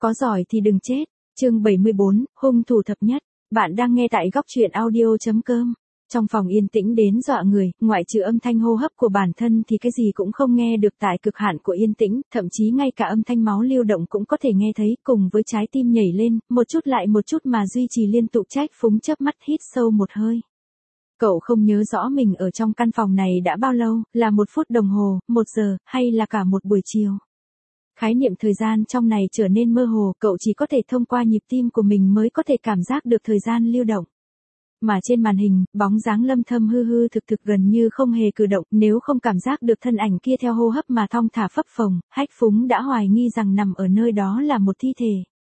Có giỏi thì đừng chết. Chương 74, hung thủ thập nhất. Bạn đang nghe tại góc truyện audio.com. Trong phòng yên tĩnh đến dọa người, ngoại trừ âm thanh hô hấp của bản thân thì cái gì cũng không nghe được tại cực hạn của yên tĩnh, thậm chí ngay cả âm thanh máu lưu động cũng có thể nghe thấy, cùng với trái tim nhảy lên, một chút lại một chút mà duy trì liên tục. Trách Phúng chớp mắt hít sâu một hơi. Cậu không nhớ rõ mình ở trong căn phòng này đã bao lâu, là 1 phút đồng hồ, 1 giờ, hay là cả một buổi chiều. Khái niệm thời gian trong này trở nên mơ hồ, cậu chỉ có thể thông qua nhịp tim của mình mới có thể cảm giác được thời gian lưu động. Mà trên màn hình, bóng dáng Lâm Thâm hư hư thực thực gần như không hề cử động, nếu không cảm giác được thân ảnh kia theo hô hấp mà thong thả phập phồng, Hách Phúng đã hoài nghi rằng nằm ở nơi đó là một thi thể.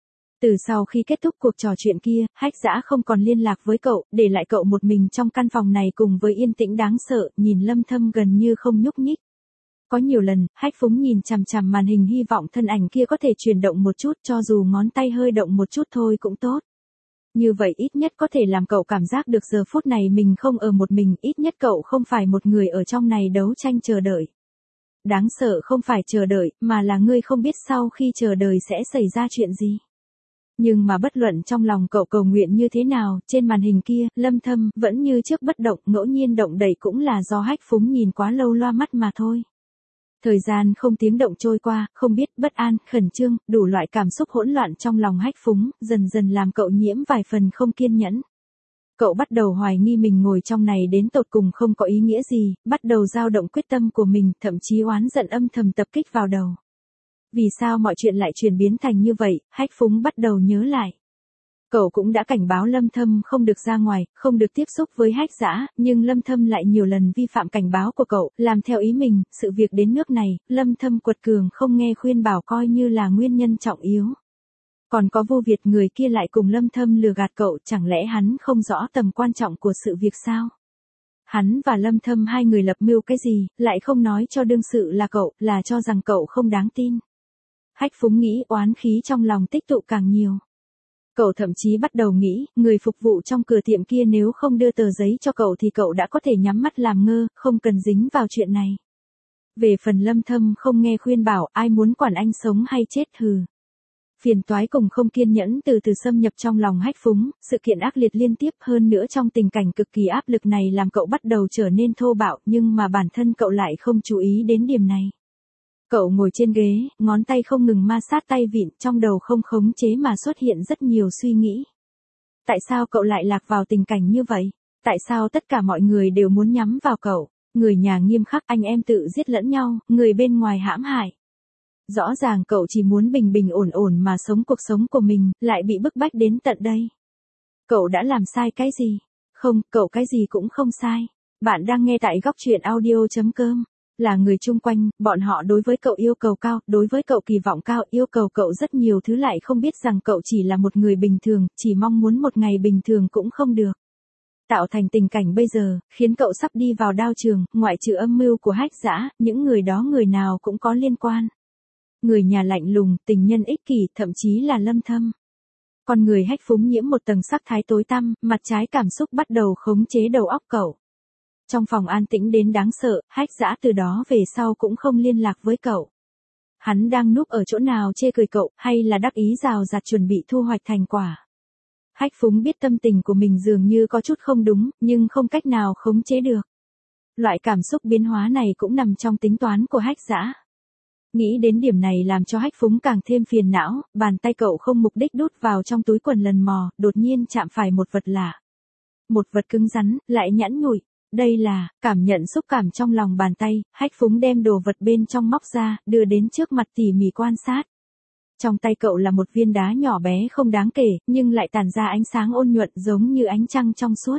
Từ sau khi kết thúc cuộc trò chuyện kia, Hách Dã không còn liên lạc với cậu, để lại cậu một mình trong căn phòng này cùng với yên tĩnh đáng sợ, nhìn Lâm Thâm gần như không nhúc nhích. Có nhiều lần, Hách Phúng nhìn chằm chằm màn hình hy vọng thân ảnh kia có thể chuyển động một chút, cho dù ngón tay hơi động một chút thôi cũng tốt. Như vậy ít nhất có thể làm cậu cảm giác được giờ phút này mình không ở một mình, ít nhất cậu không phải một người ở trong này đấu tranh chờ đợi. Đáng sợ không phải chờ đợi, mà là ngươi không biết sau khi chờ đợi sẽ xảy ra chuyện gì. Nhưng mà bất luận trong lòng cậu cầu nguyện như thế nào, trên màn hình kia, Lâm Thâm vẫn như trước bất động, ngẫu nhiên động đậy cũng là do Hách Phúng nhìn quá lâu loa mắt mà thôi. Thời gian không tiếng động trôi qua, không biết, bất an, khẩn trương, đủ loại cảm xúc hỗn loạn trong lòng Hách Phúng, dần dần làm cậu nhiễm vài phần không kiên nhẫn. Cậu bắt đầu hoài nghi mình ngồi trong này đến tột cùng không có ý nghĩa gì, bắt đầu dao động quyết tâm của mình, thậm chí oán giận âm thầm tập kích vào đầu. Vì sao mọi chuyện lại chuyển biến thành như vậy, Hách Phúng bắt đầu nhớ lại. Cậu cũng đã cảnh báo Lâm Thâm không được ra ngoài, không được tiếp xúc với Hách Dã, nhưng Lâm Thâm lại nhiều lần vi phạm cảnh báo của cậu, làm theo ý mình, sự việc đến nước này, Lâm Thâm quật cường không nghe khuyên bảo coi như là nguyên nhân trọng yếu. Còn có Vô Việt người kia lại cùng Lâm Thâm lừa gạt cậu, chẳng lẽ hắn không rõ tầm quan trọng của sự việc sao? Hắn và Lâm Thâm hai người lập mưu cái gì, lại không nói cho đương sự là cậu, là cho rằng cậu không đáng tin. Hách Phúng nghĩ oán khí trong lòng tích tụ càng nhiều. Cậu thậm chí bắt đầu nghĩ, người phục vụ trong cửa tiệm kia nếu không đưa tờ giấy cho cậu thì cậu đã có thể nhắm mắt làm ngơ, không cần dính vào chuyện này. Về phần Lâm Thâm không nghe khuyên bảo, ai muốn quản anh sống hay chết hừ. Phiền toái cùng không kiên nhẫn từ từ xâm nhập trong lòng Hách Phúng, sự kiện ác liệt liên tiếp hơn nữa trong tình cảnh cực kỳ áp lực này làm cậu bắt đầu trở nên thô bạo, nhưng mà bản thân cậu lại không chú ý đến điểm này. Cậu ngồi trên ghế, ngón tay không ngừng ma sát tay vịn, trong đầu không khống chế mà xuất hiện rất nhiều suy nghĩ. Tại sao cậu lại lạc vào tình cảnh như vậy? Tại sao tất cả mọi người đều muốn nhắm vào cậu? Người nhà nghiêm khắc, anh em tự giết lẫn nhau, người bên ngoài hãm hại. Rõ ràng cậu chỉ muốn bình bình ổn ổn mà sống cuộc sống của mình, lại bị bức bách đến tận đây. Cậu đã làm sai cái gì? Không, cậu cái gì cũng không sai. Bạn đang nghe tại góc truyện audio.com. Là người chung quanh, bọn họ đối với cậu yêu cầu cao, đối với cậu kỳ vọng cao, yêu cầu cậu rất nhiều thứ lại không biết rằng cậu chỉ là một người bình thường, chỉ mong muốn một ngày bình thường cũng không được. Tạo thành tình cảnh bây giờ, khiến cậu sắp đi vào đao trường, ngoại trừ âm mưu của Hách Dã, những người đó người nào cũng có liên quan. Người nhà lạnh lùng, tình nhân ích kỷ, thậm chí là Lâm Thâm. Con người Hách Phúng nhiễm một tầng sắc thái tối tăm, mặt trái cảm xúc bắt đầu khống chế đầu óc cậu. Trong phòng an tĩnh đến đáng sợ, Hách Dã từ đó về sau cũng không liên lạc với cậu. Hắn đang núp ở chỗ nào chê cười cậu, hay là đắc ý rào rạt chuẩn bị thu hoạch thành quả. Hách Phúng biết tâm tình của mình dường như có chút không đúng, nhưng không cách nào khống chế được. Loại cảm xúc biến hóa này cũng nằm trong tính toán của Hách Dã. Nghĩ đến điểm này làm cho Hách Phúng càng thêm phiền não, bàn tay cậu không mục đích đút vào trong túi quần lần mò, đột nhiên chạm phải một vật lạ. Một vật cứng rắn, lại nhẵn nhụi. Đây là, cảm nhận xúc cảm trong lòng bàn tay, Hách Phúng đem đồ vật bên trong móc ra, đưa đến trước mặt tỉ mỉ quan sát. Trong tay cậu là một viên đá nhỏ bé không đáng kể, nhưng lại tản ra ánh sáng ôn nhuận giống như ánh trăng trong suốt.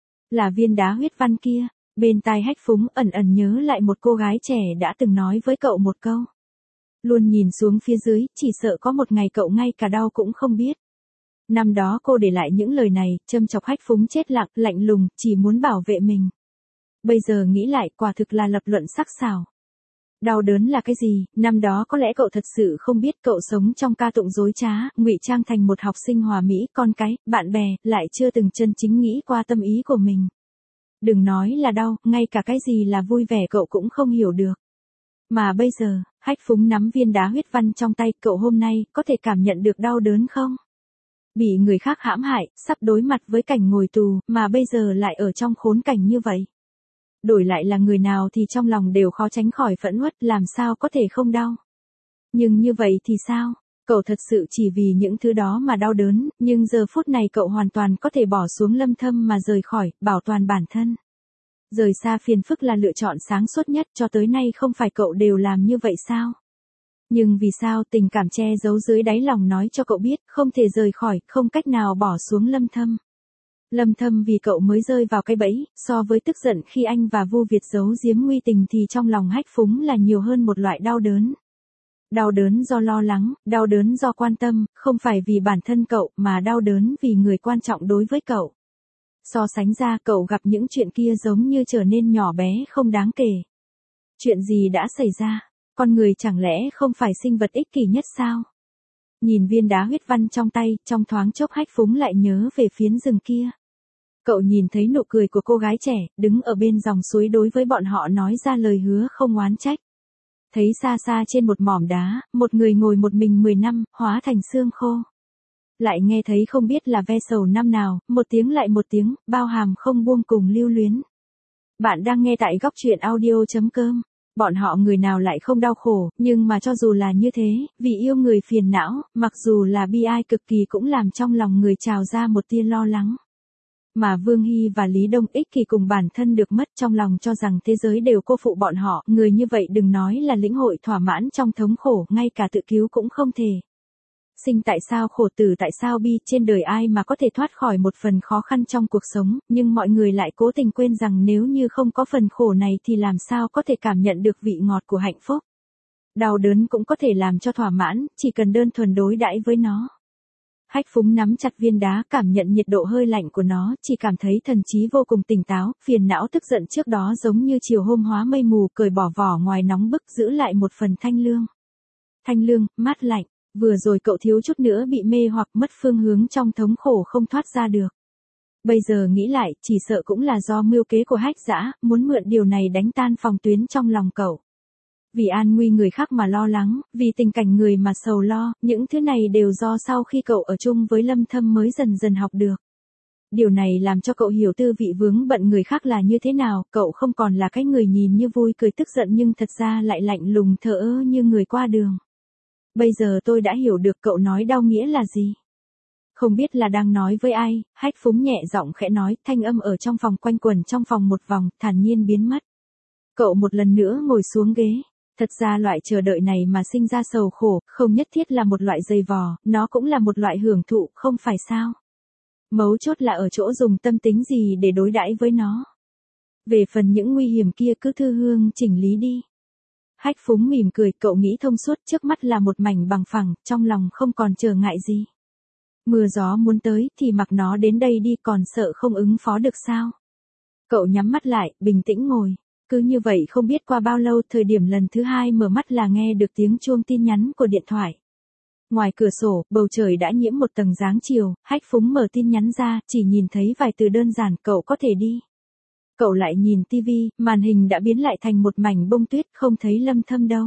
Là viên đá huyết văn kia, bên tai Hách Phúng ẩn ẩn nhớ lại một cô gái trẻ đã từng nói với cậu một câu. Luôn nhìn xuống phía dưới, chỉ sợ có một ngày cậu ngay cả đau cũng không biết. Năm đó cô để lại những lời này, châm chọc Hách Phúng chết lặng, lạnh lùng, chỉ muốn bảo vệ mình. Bây giờ nghĩ lại, quả thực là lập luận sắc sảo. Đau đớn là cái gì, năm đó có lẽ cậu thật sự không biết, cậu sống trong ca tụng dối trá, ngụy trang thành một học sinh hòa mỹ, con cái, bạn bè, lại chưa từng chân chính nghĩ qua tâm ý của mình. Đừng nói là đau, ngay cả cái gì là vui vẻ cậu cũng không hiểu được. Mà bây giờ, Hách Phúng nắm viên đá huyết văn trong tay, cậu hôm nay có thể cảm nhận được đau đớn không? Bị người khác hãm hại, sắp đối mặt với cảnh ngồi tù, mà bây giờ lại ở trong khốn cảnh như vậy. Đổi lại là người nào thì trong lòng đều khó tránh khỏi phẫn uất, làm sao có thể không đau. Nhưng như vậy thì sao? Cậu thật sự chỉ vì những thứ đó mà đau đớn, nhưng giờ phút này cậu hoàn toàn có thể bỏ xuống Lâm Thâm mà rời khỏi, bảo toàn bản thân. Rời xa phiền phức là lựa chọn sáng suốt nhất, cho tới nay không phải cậu đều làm như vậy sao? Nhưng vì sao tình cảm che giấu dưới đáy lòng nói cho cậu biết, không thể rời khỏi, không cách nào bỏ xuống Lâm Thâm. Lâm Thâm vì cậu mới rơi vào cái bẫy, so với tức giận khi anh và Vu Việt giấu giếm nguy tình thì trong lòng Hách Phúng là nhiều hơn một loại đau đớn. Đau đớn do lo lắng, đau đớn do quan tâm, không phải vì bản thân cậu mà đau đớn vì người quan trọng đối với cậu. So sánh ra cậu gặp những chuyện kia giống như trở nên nhỏ bé không đáng kể. Chuyện gì đã xảy ra? Con người chẳng lẽ không phải sinh vật ích kỷ nhất sao? Nhìn viên đá huyết văn trong tay, trong thoáng chốc Hách Phúng lại nhớ về phiến rừng kia. Cậu nhìn thấy nụ cười của cô gái trẻ, đứng ở bên dòng suối đối với bọn họ nói ra lời hứa không oán trách. Thấy xa xa trên một mỏm đá, một người ngồi một mình 10 năm, hóa thành xương khô. Lại nghe thấy không biết là ve sầu năm nào, một tiếng lại một tiếng, bao hàm không buông cùng lưu luyến. Bạn đang nghe tại góc truyện audio.com. Bọn họ người nào lại không đau khổ, nhưng mà cho dù là như thế, vì yêu người phiền não, mặc dù là bi ai cực kỳ cũng làm trong lòng người trào ra một tia lo lắng. Mà Vương Hy và Lý Đông ích kỷ cùng bản thân được mất trong lòng cho rằng thế giới đều cô phụ bọn họ, người như vậy đừng nói là lĩnh hội thỏa mãn trong thống khổ, ngay cả tự cứu cũng không thể. Sinh tại sao khổ tử tại sao bi, trên đời ai mà có thể thoát khỏi một phần khó khăn trong cuộc sống, nhưng mọi người lại cố tình quên rằng nếu như không có phần khổ này thì làm sao có thể cảm nhận được vị ngọt của hạnh phúc. Đau đớn cũng có thể làm cho thỏa mãn, chỉ cần đơn thuần đối đãi với nó. Hách Phúng nắm chặt viên đá, cảm nhận nhiệt độ hơi lạnh của nó, chỉ cảm thấy thần trí vô cùng tỉnh táo, phiền não tức giận trước đó giống như chiều hôm hóa mây mù, cởi bỏ vỏ ngoài nóng bức, giữ lại một phần thanh lương. Thanh lương, mát lạnh, vừa rồi cậu thiếu chút nữa bị mê hoặc mất phương hướng trong thống khổ không thoát ra được. Bây giờ nghĩ lại, chỉ sợ cũng là do mưu kế của Hách Dã, muốn mượn điều này đánh tan phòng tuyến trong lòng cậu. Vì an nguy người khác mà lo lắng, vì tình cảnh người mà sầu lo, những thứ này đều do sau khi cậu ở chung với Lâm Thâm mới dần dần học được. Điều này làm cho cậu hiểu tư vị vướng bận người khác là như thế nào, cậu không còn là cái người nhìn như vui cười tức giận nhưng thật ra lại lạnh lùng thờ ơ như người qua đường. Bây giờ tôi đã hiểu được cậu nói đau nghĩa là gì. Không biết là đang nói với ai, Hách Phúng nhẹ giọng khẽ nói, thanh âm ở trong phòng quanh quẩn trong phòng một vòng, thản nhiên biến mất. Cậu một lần nữa ngồi xuống ghế. Thật ra loại chờ đợi này mà sinh ra sầu khổ, không nhất thiết là một loại dày vò, nó cũng là một loại hưởng thụ, không phải sao? Mấu chốt là ở chỗ dùng tâm tính gì để đối đãi với nó. Về phần những nguy hiểm kia cứ thư hương chỉnh lý đi. Hách Phúng mỉm cười, cậu nghĩ thông suốt, trước mắt là một mảnh bằng phẳng, trong lòng không còn trở ngại gì. Mưa gió muốn tới thì mặc nó đến đây đi, còn sợ không ứng phó được sao? Cậu nhắm mắt lại, bình tĩnh ngồi. Cứ như vậy không biết qua bao lâu, thời điểm lần thứ hai mở mắt là nghe được tiếng chuông tin nhắn của điện thoại. Ngoài cửa sổ, bầu trời đã nhiễm một tầng dáng chiều, Hách Phúng mở tin nhắn ra, chỉ nhìn thấy vài từ đơn giản, cậu có thể đi. Cậu lại nhìn tivi, màn hình đã biến lại thành một mảnh bông tuyết, không thấy Lâm Thâm đâu.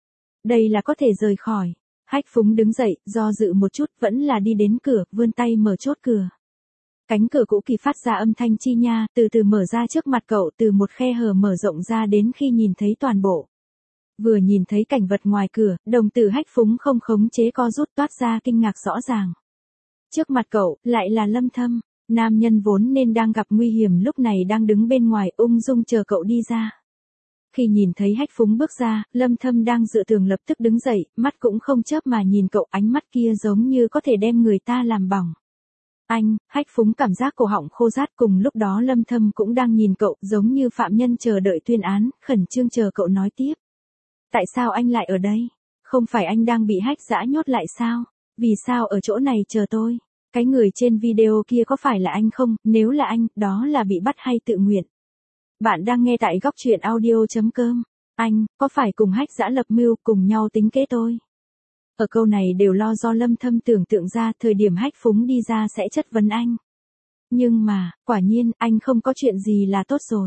Đây là có thể rời khỏi. Hách Phúng đứng dậy, do dự một chút, vẫn là đi đến cửa, vươn tay mở chốt cửa. Cánh cửa cũ kỹ phát ra âm thanh chi nha, từ từ mở ra trước mặt cậu, từ một khe hở mở rộng ra đến khi nhìn thấy toàn bộ. Vừa nhìn thấy cảnh vật ngoài cửa, đồng tử Hách Phúng không khống chế co rút toát ra kinh ngạc rõ ràng. Trước mặt cậu, lại là Lâm Thâm, nam nhân vốn nên đang gặp nguy hiểm lúc này đang đứng bên ngoài ung dung chờ cậu đi ra. Khi nhìn thấy Hách Phúng bước ra, Lâm Thâm đang dựa tường lập tức đứng dậy, mắt cũng không chớp mà nhìn cậu, ánh mắt kia giống như có thể đem người ta làm bỏng. Anh, Hách Phúng cảm giác cổ họng khô rát, cùng lúc đó Lâm Thâm cũng đang nhìn cậu, giống như phạm nhân chờ đợi tuyên án, khẩn trương chờ cậu nói tiếp. Tại sao anh lại ở đây? Không phải anh đang bị Hách Dã nhốt lại sao? Vì sao ở chỗ này chờ tôi? Cái người trên video kia có phải là anh không? Nếu là anh, đó là bị bắt hay tự nguyện? Bạn đang nghe tại góc truyện audio.com. Anh, có phải cùng Hách Dã lập mưu, cùng nhau tính kế tôi? Ở câu này đều lo do Lâm Thâm tưởng tượng ra thời điểm Hách Phúng đi ra sẽ chất vấn anh. Nhưng mà, quả nhiên, anh không có chuyện gì là tốt rồi.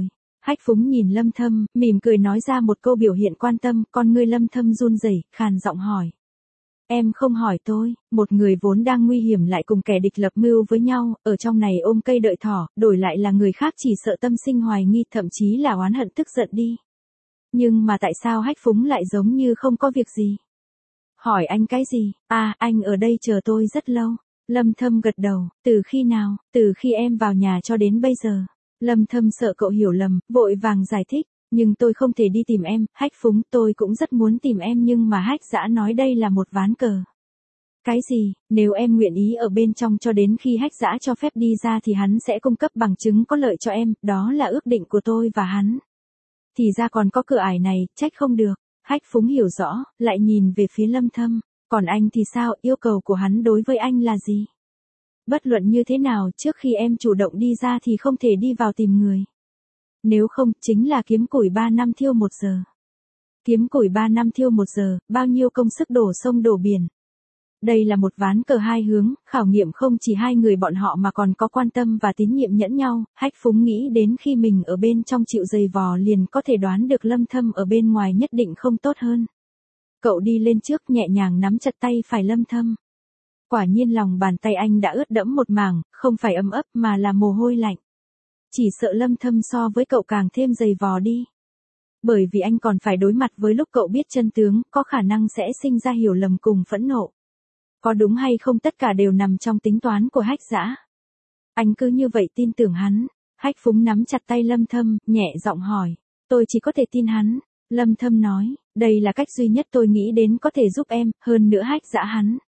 Hách Phúng nhìn Lâm Thâm, mỉm cười nói ra một câu biểu hiện quan tâm, con ngươi Lâm Thâm run rẩy, khàn giọng hỏi. Em không hỏi tôi, một người vốn đang nguy hiểm lại cùng kẻ địch lập mưu với nhau, ở trong này ôm cây đợi thỏ, đổi lại là người khác chỉ sợ tâm sinh hoài nghi, thậm chí là oán hận tức giận đi. Nhưng mà tại sao Hách Phúng lại giống như không có việc gì? Hỏi anh cái gì? À, anh ở đây chờ tôi rất lâu. Lâm Thâm gật đầu, từ khi nào? Từ khi em vào nhà cho đến bây giờ. Lâm Thâm sợ cậu hiểu lầm, vội vàng giải thích. Nhưng tôi không thể đi tìm em, Hách Phúng, tôi cũng rất muốn tìm em nhưng mà Hách Dã nói đây là một ván cờ. Cái gì? Nếu em nguyện ý ở bên trong cho đến khi Hách Dã cho phép đi ra thì hắn sẽ cung cấp bằng chứng có lợi cho em, đó là ước định của tôi và hắn. Thì ra còn có cửa ải này, trách không được. Hách Phúng hiểu rõ, lại nhìn về phía Lâm Thâm. Còn anh thì sao, yêu cầu của hắn đối với anh là gì? Bất luận như thế nào, trước khi em chủ động đi ra thì không thể đi vào tìm người. Nếu không, chính là kiếm củi 3 năm thiêu 1 giờ. Kiếm củi 3 năm thiêu 1 giờ, bao nhiêu công sức đổ sông đổ biển. Đây là một ván cờ hai hướng, khảo nghiệm không chỉ hai người bọn họ mà còn có quan tâm và tín nhiệm nhẫn nhau. Hách Phúng nghĩ đến khi mình ở bên trong chịu giày vò liền có thể đoán được Lâm Thâm ở bên ngoài nhất định không tốt hơn. Cậu đi lên trước nhẹ nhàng nắm chặt tay phải Lâm Thâm. Quả nhiên lòng bàn tay anh đã ướt đẫm một mảng, không phải ấm ấp mà là mồ hôi lạnh. Chỉ sợ Lâm Thâm so với cậu càng thêm giày vò đi. Bởi vì anh còn phải đối mặt với lúc cậu biết chân tướng, có khả năng sẽ sinh ra hiểu lầm cùng phẫn nộ. Có đúng hay không tất cả đều nằm trong tính toán của Hách Dã. Anh cứ như vậy tin tưởng hắn. Hách Phúng nắm chặt tay Lâm Thâm, nhẹ giọng hỏi. Tôi chỉ có thể tin hắn. Lâm Thâm nói, đây là cách duy nhất tôi nghĩ đến có thể giúp em, hơn nữa Hách Dã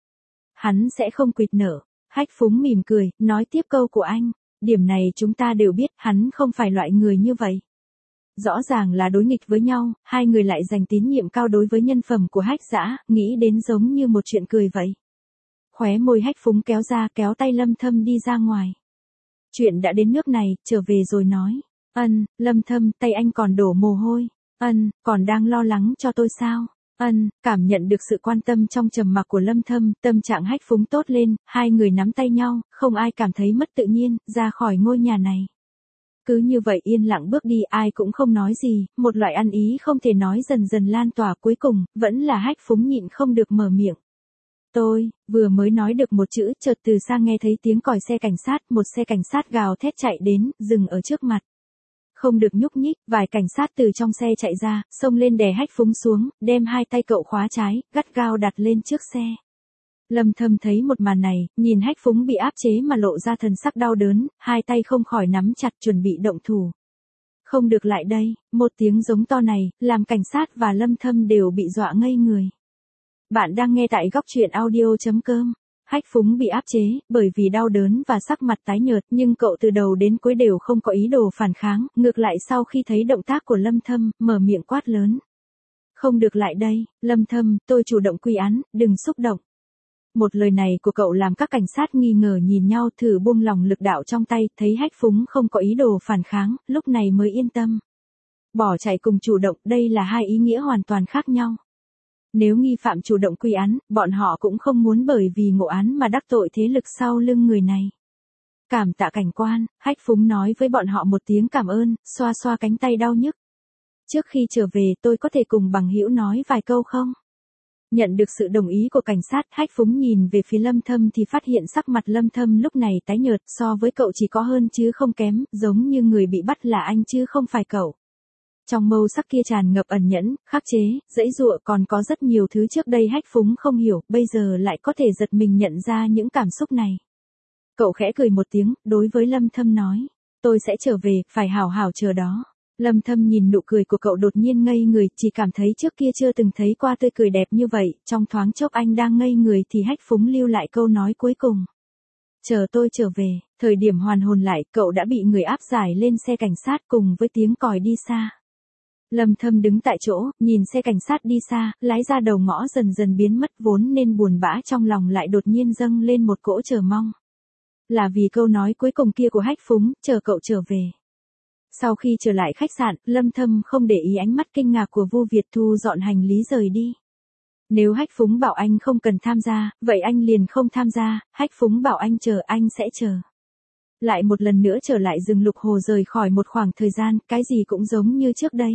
hắn sẽ không quỵt nợ. Hách Phúng mỉm cười, nói tiếp câu của anh. Điểm này chúng ta đều biết, hắn không phải loại người như vậy. Rõ ràng là đối nghịch với nhau, hai người lại dành tín nhiệm cao đối với nhân phẩm của Hách Dã, nghĩ đến giống như một chuyện cười vậy. Khóe môi Hách Phúng kéo ra, kéo tay Lâm Thâm đi ra ngoài. Chuyện đã đến nước này, trở về rồi nói. Lâm Thâm, tay anh còn đổ mồ hôi. Còn đang lo lắng cho tôi sao? Cảm nhận được sự quan tâm trong trầm mặc của Lâm Thâm, tâm trạng Hách Phúng tốt lên, hai người nắm tay nhau, không ai cảm thấy mất tự nhiên, ra khỏi ngôi nhà này. Cứ như vậy yên lặng bước đi, ai cũng không nói gì, một loại ăn ý không thể nói dần dần lan tỏa, cuối cùng, vẫn là Hách Phúng nhịn không được mở miệng. Tôi, vừa mới nói được một chữ, chợt từ xa nghe thấy tiếng còi xe cảnh sát, một xe cảnh sát gào thét chạy đến, dừng ở trước mặt. Không được nhúc nhích, vài cảnh sát từ trong xe chạy ra, xông lên đè Hách Phúng xuống, đem hai tay cậu khóa trái, gắt gao đặt lên trước xe. Lâm Thâm thấy một màn này, nhìn Hách Phúng bị áp chế mà lộ ra thần sắc đau đớn, hai tay không khỏi nắm chặt chuẩn bị động thủ. Không được lại đây, một tiếng giống to này, làm cảnh sát và Lâm Thâm đều bị dọa ngây người. Bạn đang nghe tại góc truyện audio.com. Hách Phúng bị áp chế, bởi vì đau đớn và sắc mặt tái nhợt, nhưng cậu từ đầu đến cuối đều không có ý đồ phản kháng, ngược lại sau khi thấy động tác của Lâm Thâm, mở miệng quát lớn. Không được lại đây, Lâm Thâm, tôi chủ động quy án, đừng xúc động. Một lời này của cậu làm các cảnh sát nghi ngờ nhìn nhau, thử buông lòng lực đạo trong tay, thấy Hách Phúng không có ý đồ phản kháng, lúc này mới yên tâm. Bỏ chạy cùng chủ động, đây là hai ý nghĩa hoàn toàn khác nhau. Nếu nghi phạm chủ động quy án, bọn họ cũng không muốn bởi vì ngộ án mà đắc tội thế lực sau lưng người này. Cảm tạ cảnh quan, Hách Phúng nói với bọn họ một tiếng cảm ơn, xoa xoa cánh tay đau nhức. Trước khi trở về tôi có thể cùng bằng hữu nói vài câu không? Nhận được sự đồng ý của cảnh sát, Hách Phúng nhìn về phía Lâm Thâm thì phát hiện sắc mặt Lâm Thâm lúc này tái nhợt, so với cậu chỉ có hơn chứ không kém, giống như người bị bắt là anh chứ không phải cậu. Trong màu sắc kia tràn ngập ẩn nhẫn, khắc chế, dãy dụa, còn có rất nhiều thứ trước đây Hách Phúng không hiểu, bây giờ lại có thể giật mình nhận ra những cảm xúc này. Cậu khẽ cười một tiếng, đối với Lâm Thâm nói, tôi sẽ trở về, phải hảo hảo chờ đó. Lâm Thâm nhìn nụ cười của cậu đột nhiên ngây người, chỉ cảm thấy trước kia chưa từng thấy qua tươi cười đẹp như vậy, trong thoáng chốc anh đang ngây người thì Hách Phúng lưu lại câu nói cuối cùng. Chờ tôi trở về, thời điểm hoàn hồn lại, cậu đã bị người áp giải lên xe cảnh sát cùng với tiếng còi đi xa. Lâm Thâm đứng tại chỗ, nhìn xe cảnh sát đi xa, lái ra đầu ngõ dần dần biến mất, vốn nên buồn bã trong lòng lại đột nhiên dâng lên một cỗ chờ mong. Là vì câu nói cuối cùng kia của Hách Phúng, chờ cậu trở về. Sau khi trở lại khách sạn, Lâm Thâm không để ý ánh mắt kinh ngạc của Vu Việt Thu dọn hành lý rời đi. Nếu Hách Phúng bảo anh không cần tham gia, vậy anh liền không tham gia, Hách Phúng bảo anh chờ, anh sẽ chờ. Lại một lần nữa trở lại rừng Lục Hồ rời khỏi một khoảng thời gian, cái gì cũng giống như trước đây.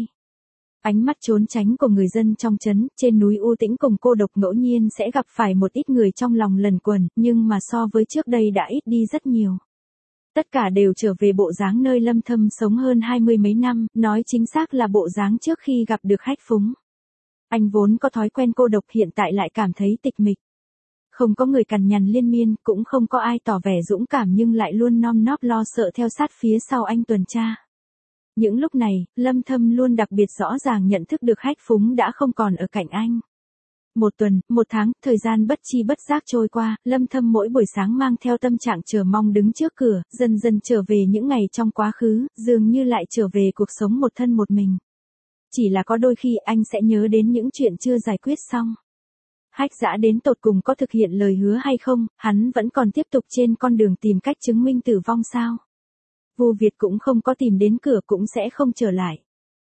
Ánh mắt trốn tránh của người dân trong trấn, trên núi u tĩnh cùng cô độc ngẫu nhiên sẽ gặp phải một ít người trong lòng lẩn quẩn, nhưng mà so với trước đây đã ít đi rất nhiều. Tất cả đều trở về bộ dáng nơi Lâm Thâm sống hơn 20 mấy năm, nói chính xác là bộ dáng trước khi gặp được Hách Phúng. Anh vốn có thói quen cô độc hiện tại lại cảm thấy tịch mịch. Không có người cằn nhằn liên miên, cũng không có ai tỏ vẻ dũng cảm nhưng lại luôn nom nóp lo sợ theo sát phía sau anh tuần tra. Những lúc này, Lâm Thâm luôn đặc biệt rõ ràng nhận thức được Hách Phúng đã không còn ở cạnh anh. Một tuần, một tháng, thời gian bất chi bất giác trôi qua, Lâm Thâm mỗi buổi sáng mang theo tâm trạng chờ mong đứng trước cửa, dần dần trở về những ngày trong quá khứ, dường như lại trở về cuộc sống một thân một mình. Chỉ là có đôi khi anh sẽ nhớ đến những chuyện chưa giải quyết xong. Hách Dã đến tột cùng có thực hiện lời hứa hay không, hắn vẫn còn tiếp tục trên con đường tìm cách chứng minh tử vong sao. Vu Việt cũng không có tìm đến cửa cũng sẽ không trở lại.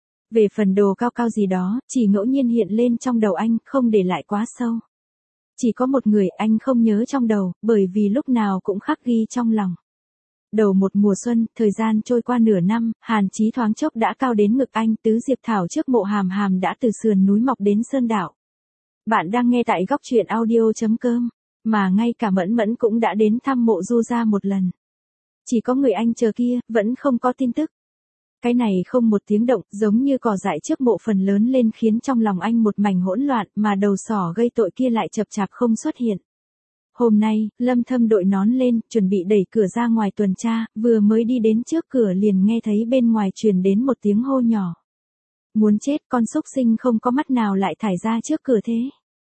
Về phần đồ cao cao gì đó, chỉ ngẫu nhiên hiện lên trong đầu anh, không để lại quá sâu. Chỉ có một người anh không nhớ trong đầu, bởi vì lúc nào cũng khắc ghi trong lòng. Đầu một mùa xuân, thời gian trôi qua nửa năm, hàn chí thoáng chốc đã cao đến ngực anh, tứ diệp thảo trước mộ Hàm Hàm đã từ sườn núi mọc đến sơn đảo. Bạn đang nghe tại góc truyện audio.com, mà ngay cả Mẫn Mẫn cũng đã đến thăm mộ Du gia một lần. Chỉ có người anh chờ kia, vẫn không có tin tức. Cái này không một tiếng động, giống như cỏ dại trước mộ phần lớn lên khiến trong lòng anh một mảnh hỗn loạn, mà đầu sỏ gây tội kia lại chập chạp không xuất hiện. Hôm nay, Lâm Thâm đội nón lên, chuẩn bị đẩy cửa ra ngoài tuần tra, vừa mới đi đến trước cửa liền nghe thấy bên ngoài truyền đến một tiếng hô nhỏ. Muốn chết, con xúc sinh không có mắt nào lại thải ra trước cửa thế.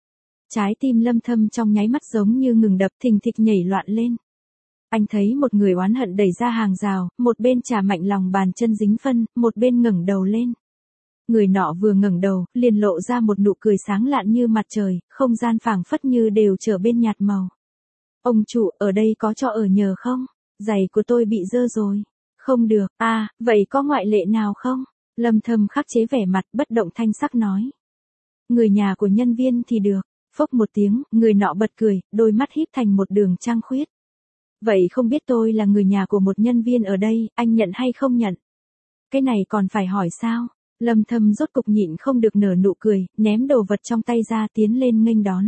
Trái tim Lâm Thâm trong nháy mắt giống như ngừng đập, thình thịch nhảy loạn lên. Anh thấy một người oán hận đẩy ra hàng rào, một bên chà mạnh lòng bàn chân dính phân, một bên ngẩng đầu lên. Người nọ vừa ngẩng đầu, liền lộ ra một nụ cười sáng lạn như mặt trời, không gian phảng phất như đều trở bên nhạt màu. Ông chủ, ở đây có cho ở nhờ không? Giày của tôi bị dơ rồi. Không được, vậy có ngoại lệ nào không? Lâm Thâm khắc chế vẻ mặt bất động thanh sắc nói. Người nhà của nhân viên thì được. Phốc một tiếng, người nọ bật cười, đôi mắt híp thành một đường trăng khuyết. Vậy không biết tôi là người nhà của một nhân viên ở đây, anh nhận hay không nhận? Cái này còn phải hỏi sao? Lâm Thâm rốt cục nhịn không được nở nụ cười, ném đồ vật trong tay ra tiến lên nghênh đón.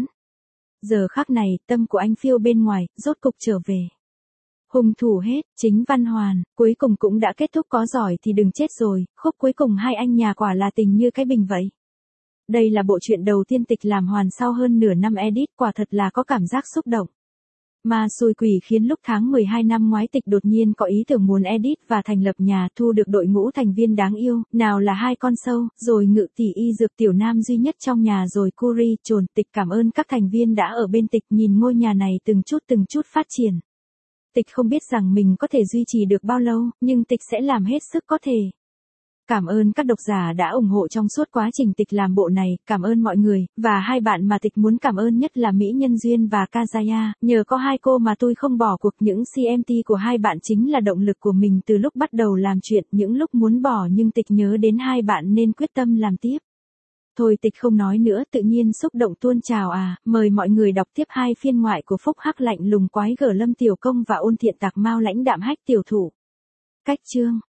Giờ khắc này, tâm của anh phiêu bên ngoài, rốt cục trở về. Hung thủ hết, chính Văn Hoàn, cuối cùng cũng đã kết thúc, có giỏi thì đừng chết rồi, khúc cuối cùng hai anh nhà quả là tình như cái bình vậy. Đây là bộ truyện đầu tiên Tịch làm hoàn sau hơn nửa năm edit, quả thật là có cảm giác xúc động. Mà xui quỷ khiến lúc tháng 12 năm ngoái Tịch đột nhiên có ý tưởng muốn edit và thành lập nhà, thu được đội ngũ thành viên đáng yêu, nào là hai con sâu, rồi Ngự tỷ y dược tiểu nam duy nhất trong nhà, rồi Curi, Trồn. Tịch cảm ơn các thành viên đã ở bên Tịch, nhìn ngôi nhà này từng chút phát triển. Tịch không biết rằng mình có thể duy trì được bao lâu, nhưng Tịch sẽ làm hết sức có thể. Cảm ơn các độc giả đã ủng hộ trong suốt quá trình Tịch làm bộ này, cảm ơn mọi người, và hai bạn mà Tịch muốn cảm ơn nhất là Mỹ Nhân Duyên và Kazaya, nhờ có hai cô mà tôi không bỏ cuộc. Những CMT của hai bạn chính là động lực của mình từ lúc bắt đầu làm chuyện, những lúc muốn bỏ nhưng Tịch nhớ đến hai bạn nên quyết tâm làm tiếp. Thôi Tịch không nói nữa, tự nhiên xúc động tuôn trào mời mọi người đọc tiếp hai phiên ngoại của Phúc Hắc lạnh lùng quái gở Lâm Tiểu Công và Ôn Thiện Tạc Mao lãnh đạm Hách Tiểu Thủ. Cách chương